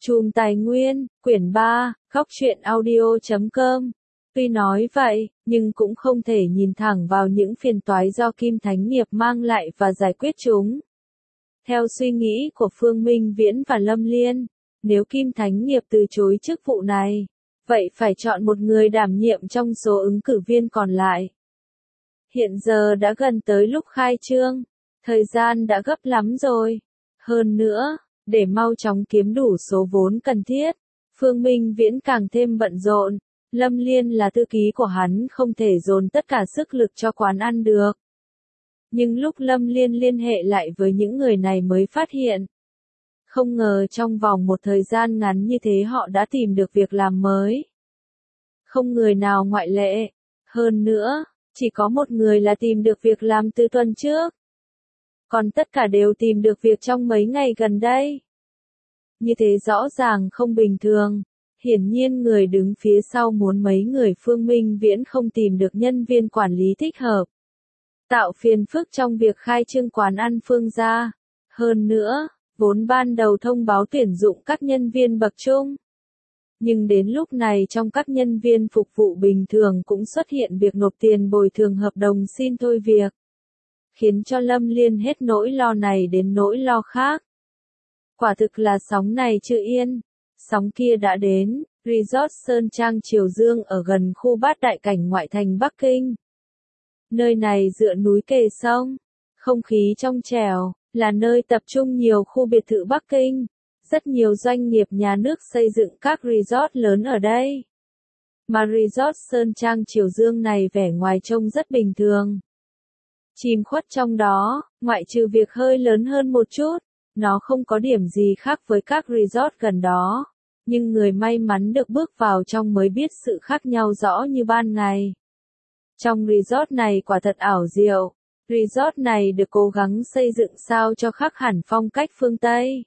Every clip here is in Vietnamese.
Chùm Tài Nguyên, quyển 3, góc truyện audio.com. Tuy nói vậy, nhưng cũng không thể nhìn thẳng vào những phiền toái do Kim Thánh Nghiệp mang lại và giải quyết chúng. Theo suy nghĩ của Phương Minh Viễn và Lâm Liên, nếu Kim Thánh Nghiệp từ chối chức vụ này, vậy phải chọn một người đảm nhiệm trong số ứng cử viên còn lại. Hiện giờ đã gần tới lúc khai trương, thời gian đã gấp lắm rồi. Hơn nữa, để mau chóng kiếm đủ số vốn cần thiết, Phương Minh Viễn càng thêm bận rộn. Lâm Liên là thư ký của hắn không thể dồn tất cả sức lực cho quán ăn được. Nhưng lúc Lâm Liên liên hệ lại với những người này mới phát hiện. Không ngờ trong vòng một thời gian ngắn như thế họ đã tìm được việc làm mới. Không người nào ngoại lệ. Hơn nữa, chỉ có một người là tìm được việc làm từ tuần trước. Còn tất cả đều tìm được việc trong mấy ngày gần đây. Như thế rõ ràng không bình thường. Hiển nhiên người đứng phía sau muốn mấy người Phương Minh Viễn không tìm được nhân viên quản lý thích hợp. Tạo phiền phức trong việc khai trương quán ăn Phương gia. Hơn nữa, vốn ban đầu thông báo tuyển dụng các nhân viên bậc trung. Nhưng đến lúc này trong các nhân viên phục vụ bình thường cũng xuất hiện việc nộp tiền bồi thường hợp đồng xin thôi việc. Khiến cho Lâm Liên hết nỗi lo này đến nỗi lo khác. Quả thực là sóng này chưa yên, sóng kia đã đến. Resort Sơn Trang Triều Dương ở gần khu Bát Đại Cảnh ngoại thành Bắc Kinh. Nơi này dựa núi kề sông, không khí trong trẻo, là nơi tập trung nhiều khu biệt thự Bắc Kinh. Rất nhiều doanh nghiệp nhà nước xây dựng các resort lớn ở đây. Mà Resort Sơn Trang Triều Dương này vẻ ngoài trông rất bình thường. Chìm khuất trong đó, ngoại trừ việc hơi lớn hơn một chút, nó không có điểm gì khác với các resort gần đó. Nhưng người may mắn được bước vào trong mới biết sự khác nhau rõ như ban ngày. Trong resort này quả thật ảo diệu. Resort này được cố gắng xây dựng sao cho khác hẳn phong cách phương Tây.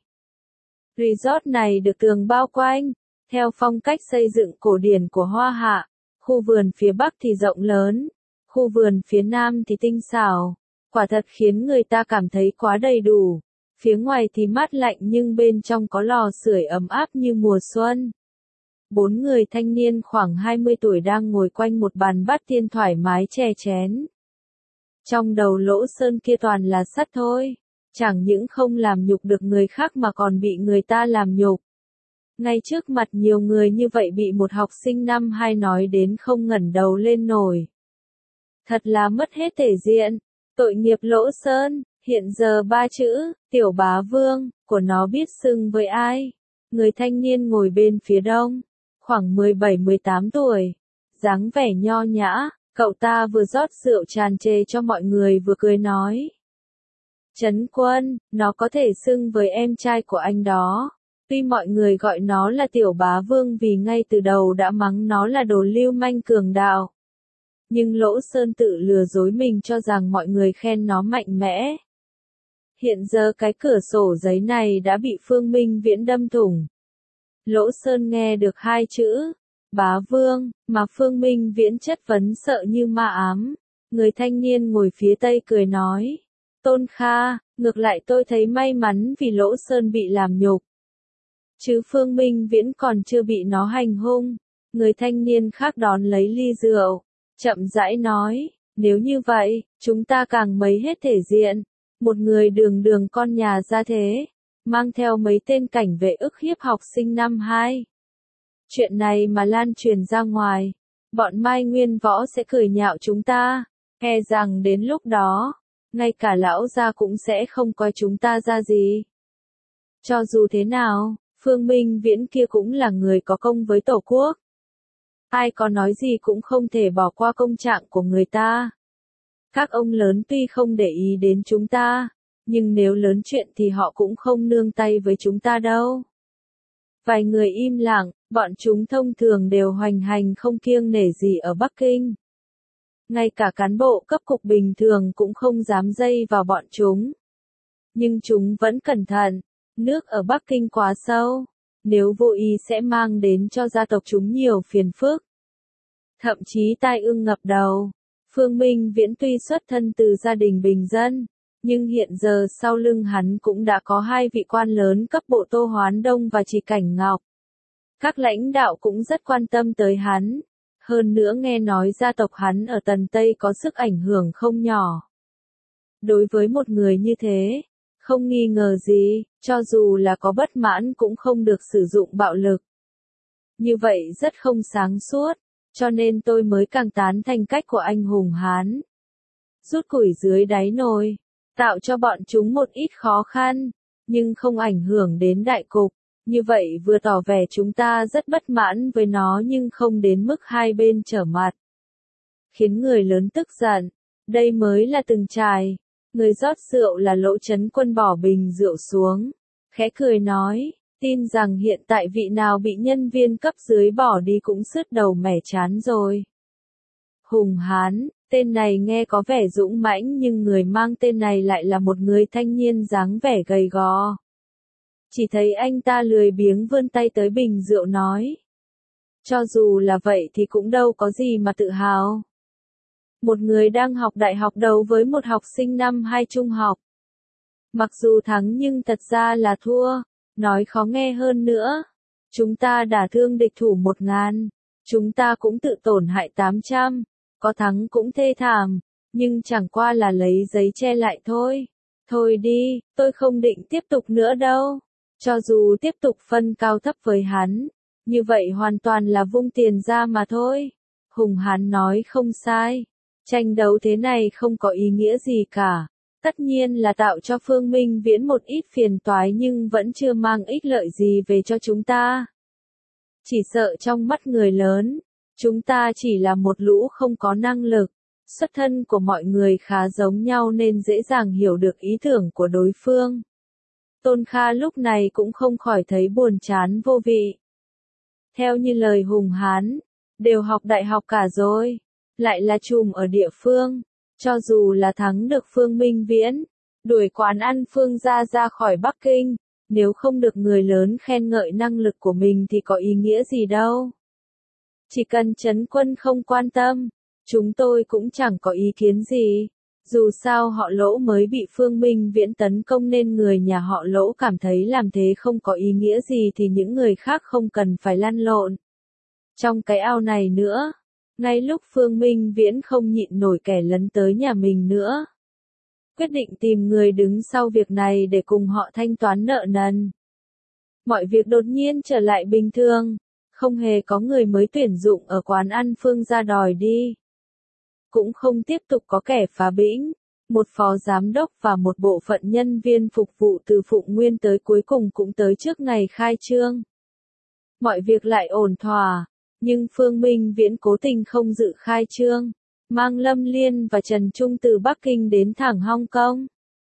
Resort này được tường bao quanh, theo phong cách xây dựng cổ điển của Hoa Hạ. Khu vườn phía Bắc thì rộng lớn, khu vườn phía Nam thì tinh xảo. Quả thật khiến người ta cảm thấy quá đầy đủ. Phía ngoài thì mát lạnh nhưng bên trong có lò sưởi ấm áp như mùa xuân. 4 người thanh niên khoảng 20 tuổi đang ngồi quanh một bàn bát tiên thoải mái chè chén. Trong đầu Lỗ Sơn kia toàn là sắt thôi. Chẳng những không làm nhục được người khác mà còn bị người ta làm nhục. Ngay trước mặt nhiều người như vậy bị một học sinh năm 2 nói đến không ngẩng đầu lên nổi. Thật là mất hết thể diện. Tội nghiệp Lỗ Sơn. Hiện giờ 3 chữ, tiểu bá vương, của nó biết xưng với ai? Người thanh niên ngồi bên phía đông, khoảng 17-18 tuổi, dáng vẻ nho nhã, cậu ta vừa rót rượu tràn trề cho mọi người vừa cười nói. Trấn Quân, nó có thể xưng với em trai của anh đó. Tuy mọi người gọi nó là tiểu bá vương vì ngay từ đầu đã mắng nó là đồ lưu manh cường đạo. Nhưng Lỗ Sơn tự lừa dối mình cho rằng mọi người khen nó mạnh mẽ. Hiện giờ cái cửa sổ giấy này đã bị Phương Minh Viễn đâm thủng. Lỗ Sơn nghe được 2 chữ, bá vương, mà Phương Minh Viễn chất vấn sợ như ma ám. Người thanh niên ngồi phía tây cười nói, Tôn Kha, ngược lại tôi thấy may mắn vì Lỗ Sơn bị làm nhục. Chứ Phương Minh Viễn còn chưa bị nó hành hung. Người thanh niên khác đón lấy ly rượu, chậm rãi nói, nếu như vậy, chúng ta càng mấy hết thể diện. Một người đường con nhà ra thế, mang theo mấy tên cảnh vệ ức hiếp học sinh năm 2. Chuyện này mà lan truyền ra ngoài, bọn Mai Nguyên Võ sẽ cười nhạo chúng ta, e rằng đến lúc đó, ngay cả lão gia cũng sẽ không coi chúng ta ra gì. Cho dù thế nào, Phương Minh Viễn kia cũng là người có công với Tổ quốc. Ai có nói gì cũng không thể bỏ qua công trạng của người ta. Các ông lớn tuy không để ý đến chúng ta, nhưng nếu lớn chuyện thì họ cũng không nương tay với chúng ta đâu. Vài người im lặng, bọn chúng thông thường đều hoành hành không kiêng nể gì ở Bắc Kinh. Ngay cả cán bộ cấp cục bình thường cũng không dám dây vào bọn chúng. Nhưng chúng vẫn cẩn thận, nước ở Bắc Kinh quá sâu, nếu vô ý sẽ mang đến cho gia tộc chúng nhiều phiền phức. Thậm chí tai ương ngập đầu. Phương Minh Viễn tuy xuất thân từ gia đình bình dân, Nhưng hiện giờ sau lưng hắn cũng đã có hai vị quan lớn cấp bộ Tô Hoán Đông và Chỉ Cảnh Ngọc. Các lãnh đạo cũng rất quan tâm tới hắn. Hơn nữa nghe nói gia tộc hắn ở Tần Tây có sức ảnh hưởng không nhỏ. Đối với một người như thế, không nghi ngờ gì, cho dù là có bất mãn cũng không được sử dụng bạo lực. Như vậy rất không sáng suốt, cho nên tôi mới càng tán thành cách của anh hùng Hán. Rút củi dưới đáy nồi, tạo cho bọn chúng một ít khó khăn, nhưng không ảnh hưởng đến đại cục. Như vậy vừa tỏ vẻ chúng ta rất bất mãn với nó nhưng không đến mức hai bên trở mặt. Khiến người lớn tức giận, đây mới là từng trải. Người rót rượu là Lỗ Chấn Quân bỏ bình rượu xuống, khẽ cười nói, tin rằng hiện tại vị nào bị nhân viên cấp dưới bỏ đi cũng sứt đầu mẻ chán rồi. Hùng Hán, tên này nghe có vẻ dũng mãnh nhưng người mang tên này lại là một người thanh niên dáng vẻ gầy gò. Chỉ thấy anh ta lười biếng vươn tay tới bình rượu nói. Cho dù là vậy thì cũng đâu có gì mà tự hào. Một người đang học đại học đấu với một học sinh năm 2 trung học. Mặc dù thắng nhưng thật ra là thua, nói khó nghe hơn nữa. Chúng ta đả thương địch thủ 1000, chúng ta cũng tự tổn hại 800, có thắng cũng thê thảm, nhưng chẳng qua là lấy giấy che lại thôi. Thôi đi, tôi không định tiếp tục nữa đâu. Cho dù tiếp tục phân cao thấp với hắn, như vậy hoàn toàn là vung tiền ra mà thôi. Hùng Hán nói không sai. Tranh đấu thế này không có ý nghĩa gì cả. Tất nhiên là tạo cho Phương Minh Viễn một ít phiền toái nhưng vẫn chưa mang ích lợi gì về cho chúng ta. Chỉ sợ trong mắt người lớn, chúng ta chỉ là một lũ không có năng lực. Xuất thân của mọi người khá giống nhau nên dễ dàng hiểu được ý tưởng của đối phương. Tôn Kha lúc này cũng không khỏi thấy buồn chán vô vị. Theo như lời Hùng Hán, đều học đại học cả rồi. Lại là trùm ở địa phương, cho dù là thắng được Phương Minh Viễn, đuổi quán ăn Phương gia ra khỏi Bắc Kinh, nếu không được người lớn khen ngợi năng lực của mình thì có ý nghĩa gì đâu. Chỉ cần Trấn Quân không quan tâm, chúng tôi cũng chẳng có ý kiến gì. Dù sao họ Lỗ mới bị Phương Minh Viễn tấn công nên người nhà họ Lỗ cảm thấy làm thế không có ý nghĩa gì thì những người khác không cần phải lăn lộn. Trong cái ao này nữa. Ngay lúc Phương Minh Viễn không nhịn nổi kẻ lấn tới nhà mình nữa. Quyết định tìm người đứng sau việc này để cùng họ thanh toán nợ nần. Mọi việc đột nhiên trở lại bình thường. Không hề có người mới tuyển dụng ở quán ăn Phương gia đòi đi. Cũng không tiếp tục có kẻ phá bĩnh. Một phó giám đốc và một bộ phận nhân viên phục vụ từ Phụng Nguyên tới cuối cùng cũng tới trước ngày khai trương. Mọi việc lại ổn thỏa. Nhưng Phương Minh Viễn cố tình không dự khai trương, mang Lâm Liên và Trần Trung từ Bắc Kinh đến thẳng Hong Kong.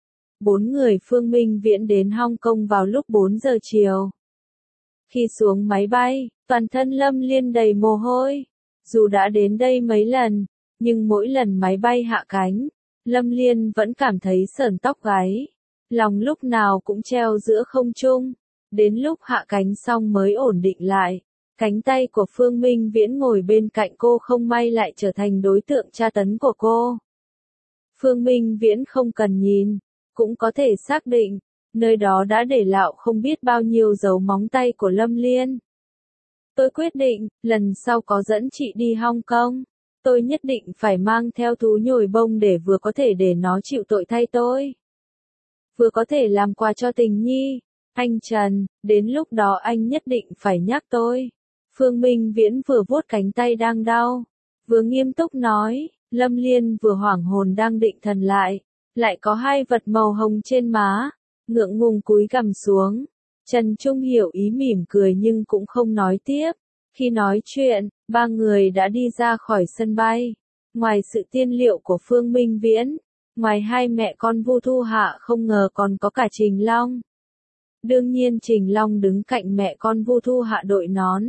4 người Phương Minh Viễn đến Hong Kong vào lúc 4 giờ chiều. Khi xuống máy bay, toàn thân Lâm Liên đầy mồ hôi. Dù đã đến đây mấy lần, nhưng mỗi lần máy bay hạ cánh, Lâm Liên vẫn cảm thấy sởn tóc gáy. Lòng lúc nào cũng treo giữa không trung. Đến lúc hạ cánh xong mới ổn định lại. Cánh tay của Phương Minh Viễn ngồi bên cạnh cô không may lại trở thành đối tượng tra tấn của cô. Phương Minh Viễn không cần nhìn, cũng có thể xác định, nơi đó đã để lại không biết bao nhiêu dấu móng tay của Lâm Liên. Tôi quyết định, lần sau có dẫn chị đi Hong Kong, tôi nhất định phải mang theo thú nhồi bông để vừa có thể để nó chịu tội thay tôi. Vừa có thể làm quà cho tình nhi. Anh Trần, đến lúc đó anh nhất định phải nhắc tôi. Phương Minh Viễn vừa vuốt cánh tay đang đau, vừa nghiêm túc nói, Lâm Liên vừa hoảng hồn đang định thần lại có hai vật màu hồng trên má, ngượng ngùng cúi gằm xuống. Trần Trung hiểu ý mỉm cười nhưng cũng không nói tiếp. Khi nói chuyện, ba người đã đi ra khỏi sân bay. Ngoài sự tiên liệu của Phương Minh Viễn, ngoài hai mẹ con Vu Thu Hạ không ngờ còn có cả Trình Long. Đương nhiên Trình Long đứng cạnh mẹ con Vu Thu Hạ đội nón.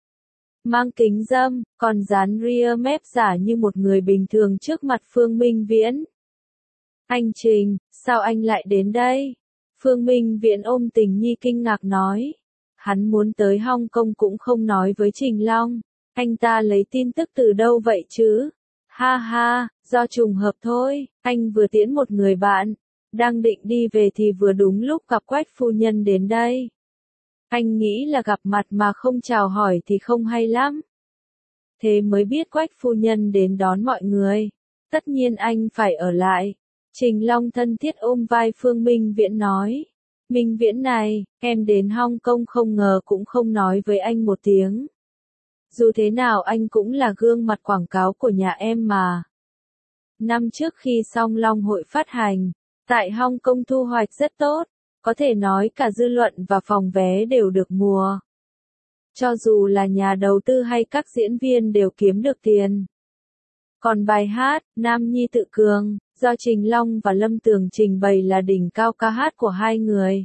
Mang kính râm, còn dán ria mép giả như một người bình thường trước mặt Phương Minh Viễn. Anh Trình, sao anh lại đến đây? Phương Minh Viễn ôm Tình Nhi kinh ngạc nói. Hắn muốn tới Hong Kong cũng không nói với Trình Long. Anh ta lấy tin tức từ đâu vậy chứ? Ha ha, do trùng hợp thôi, anh vừa tiễn một người bạn. Đang định đi về thì vừa đúng lúc gặp Quách phu nhân đến đây. Anh nghĩ là gặp mặt mà không chào hỏi thì không hay lắm. Thế mới biết Quách phu nhân đến đón mọi người. Tất nhiên anh phải ở lại. Trình Long thân thiết ôm vai Phương Minh Viễn nói. Minh Viễn này, em đến Hong Kong không ngờ cũng không nói với anh một tiếng. Dù thế nào anh cũng là gương mặt quảng cáo của nhà em mà. Năm trước khi Song Long hội phát hành, tại Hong Kong thu hoạch rất tốt, có thể nói cả dư luận và phòng vé đều được mùa. Cho dù là nhà đầu tư hay các diễn viên đều kiếm được tiền. Còn bài hát, Nam Nhi Tự Cường, do Trình Long và Lâm Tường trình bày là đỉnh cao ca hát của hai người.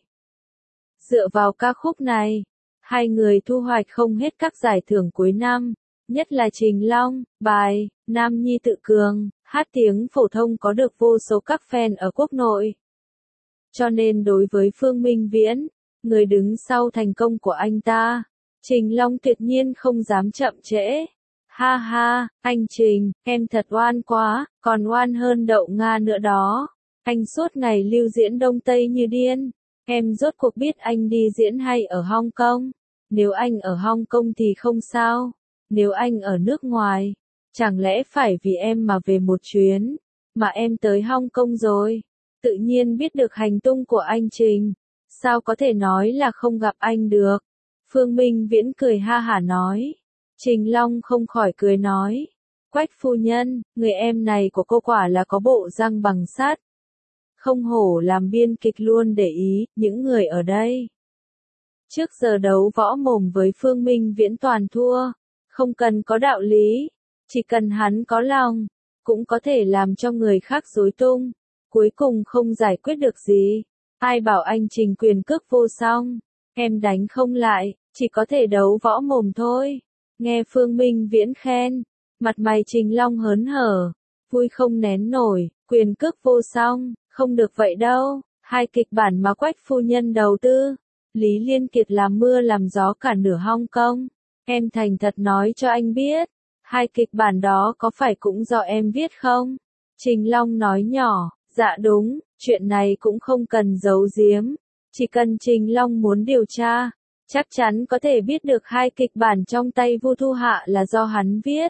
Dựa vào ca khúc này, hai người thu hoạch không hết các giải thưởng cuối năm, nhất là Trình Long, bài, Nam Nhi Tự Cường, hát tiếng phổ thông có được vô số các fan ở quốc nội. Cho nên đối với Phương Minh Viễn, người đứng sau thành công của anh ta, Trình Long tuyệt nhiên không dám chậm trễ. Ha ha, anh Trình, em thật oan quá, còn oan hơn Đậu Nga nữa đó. Anh suốt ngày lưu diễn Đông Tây như điên. Em rốt cuộc biết anh đi diễn hay ở Hong Kong. Nếu anh ở Hong Kong thì không sao. Nếu anh ở nước ngoài, chẳng lẽ phải vì em mà về một chuyến, mà em tới Hong Kong rồi. Tự nhiên biết được hành tung của anh Trình. Sao có thể nói là không gặp anh được. Phương Minh Viễn cười ha hả nói. Trình Long không khỏi cười nói. Quách phu nhân, người em này của cô quả là có bộ răng bằng sắt. Không hổ làm biên kịch luôn để ý, những người ở đây. Trước giờ đấu võ mồm với Phương Minh Viễn toàn thua. Không cần có đạo lý. Chỉ cần hắn có lòng, cũng có thể làm cho người khác rối tung. Cuối cùng không giải quyết được gì. Ai bảo anh Trình quyền cước vô song. Em đánh không lại, chỉ có thể đấu võ mồm thôi. Nghe Phương Minh Viễn khen, mặt mày Trình Long hớn hở, vui không nén nổi, quyền cước vô song, không được vậy đâu, hai kịch bản mà Quách phu nhân đầu tư, Lý Liên Kiệt làm mưa làm gió cả nửa Hong Kong, em thành thật nói cho anh biết, hai kịch bản đó có phải cũng do em viết không? Trình Long nói nhỏ, dạ đúng, chuyện này cũng không cần giấu giếm, chỉ cần Trình Long muốn điều tra. Chắc chắn có thể biết được hai kịch bản trong tay Vu Thu Hạ là do hắn viết.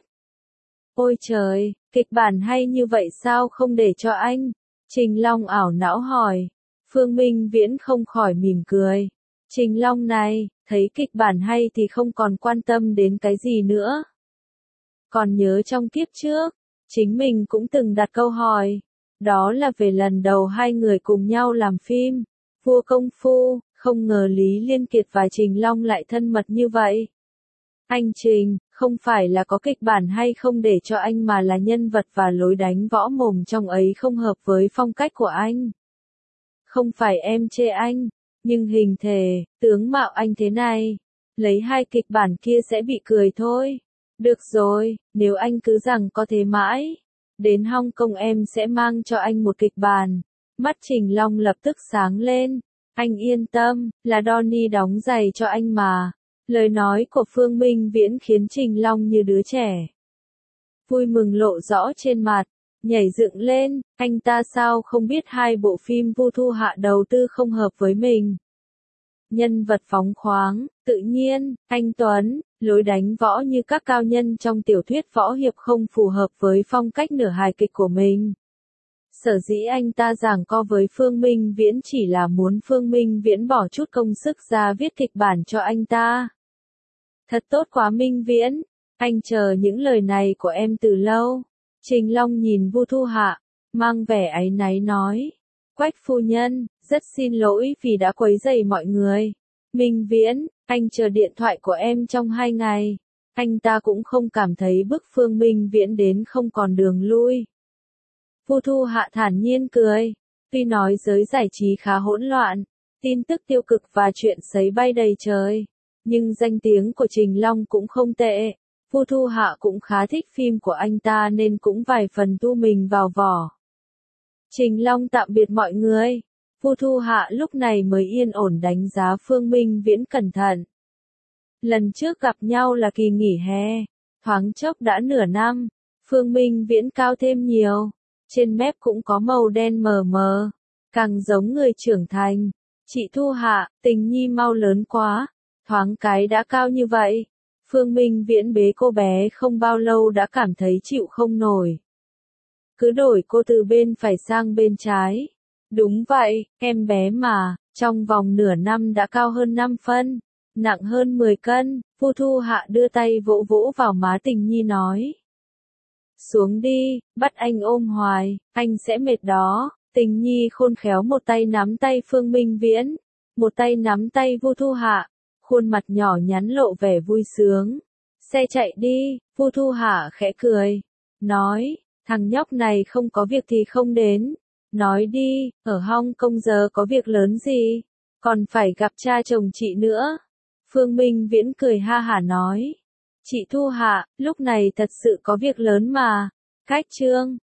Ôi trời, kịch bản hay như vậy sao không để cho anh? Trình Long ảo não hỏi. Phương Minh Viễn không khỏi mỉm cười. Trình Long này, thấy kịch bản hay thì không còn quan tâm đến cái gì nữa. Còn nhớ trong kiếp trước, chính mình cũng từng đặt câu hỏi. Đó là về lần đầu hai người cùng nhau làm phim, Vua Công Phu. Không ngờ Lý Liên Kiệt và Trình Long lại thân mật như vậy. Anh Trình, không phải là có kịch bản hay không để cho anh mà là nhân vật và lối đánh võ mồm trong ấy không hợp với phong cách của anh. Không phải em chê anh, nhưng hình thể, tướng mạo anh thế này, lấy hai kịch bản kia sẽ bị cười thôi. Được rồi, nếu anh cứ rằng có thế mãi, đến Hong Kong em sẽ mang cho anh một kịch bản. Mắt Trình Long lập tức sáng lên. Anh yên tâm, là Donnie đóng giày cho anh mà. Lời nói của Phương Minh Viễn khiến Trình Long như đứa trẻ. Vui mừng lộ rõ trên mặt, nhảy dựng lên, anh ta sao không biết hai bộ phim Vu Thu Hạ đầu tư không hợp với mình. Nhân vật phóng khoáng, tự nhiên, anh Tuấn, lối đánh võ như các cao nhân trong tiểu thuyết võ hiệp không phù hợp với phong cách nửa hài kịch của mình. Sở dĩ anh ta giằng co với Phương Minh Viễn chỉ là muốn Phương Minh Viễn bỏ chút công sức ra viết kịch bản cho anh ta. Thật tốt quá Minh Viễn, anh chờ những lời này của em từ lâu. Trình Long nhìn Vu Thu Hạ, mang vẻ áy náy nói. Quách phu nhân, rất xin lỗi vì đã quấy rầy mọi người. Minh Viễn, anh chờ điện thoại của em trong 2 ngày. Anh ta cũng không cảm thấy bức Phương Minh Viễn đến không còn đường lui. Vu Thu Hạ thản nhiên cười. Tuy nói giới giải trí khá hỗn loạn, tin tức tiêu cực và chuyện sấy bay đầy trời, nhưng danh tiếng của Trình Long cũng không tệ. Vu Thu Hạ cũng khá thích phim của anh ta nên cũng vài phần thu mình vào vỏ. Trình Long tạm biệt mọi người. Vu Thu Hạ lúc này mới yên ổn đánh giá Phương Minh Viễn cẩn thận. Lần trước gặp nhau là kỳ nghỉ hè, thoáng chốc đã nửa năm, Phương Minh Viễn cao thêm nhiều. Trên mép cũng có màu đen mờ mờ. càng giống người trưởng thành. Chị Thu Hạ, Tình Nhi mau lớn quá, thoáng cái đã cao như vậy. Phương Minh Viễn bế cô bé không bao lâu đã cảm thấy chịu không nổi. Cứ đổi cô từ bên phải sang bên trái. Đúng vậy, em bé mà, trong vòng nửa năm đã cao hơn 5 phân, nặng hơn 10 cân. Vu Thu Hạ đưa tay vỗ vỗ vào má Tình Nhi nói. Xuống đi, bắt anh ôm hoài, anh sẽ mệt đó. Tình Nhi khôn khéo một tay nắm tay Phương Minh Viễn, một tay nắm tay Vu Thu Hạ, khuôn mặt nhỏ nhắn lộ vẻ vui sướng. Xe chạy đi, Vu Thu Hạ khẽ cười, nói, thằng nhóc này không có việc thì không đến. Nói đi, ở Hong Kong giờ có việc lớn gì, còn phải gặp cha chồng chị nữa. Phương Minh Viễn cười ha hả nói. Chị Thu Hạ, lúc này thật sự có việc lớn mà. Cách trương.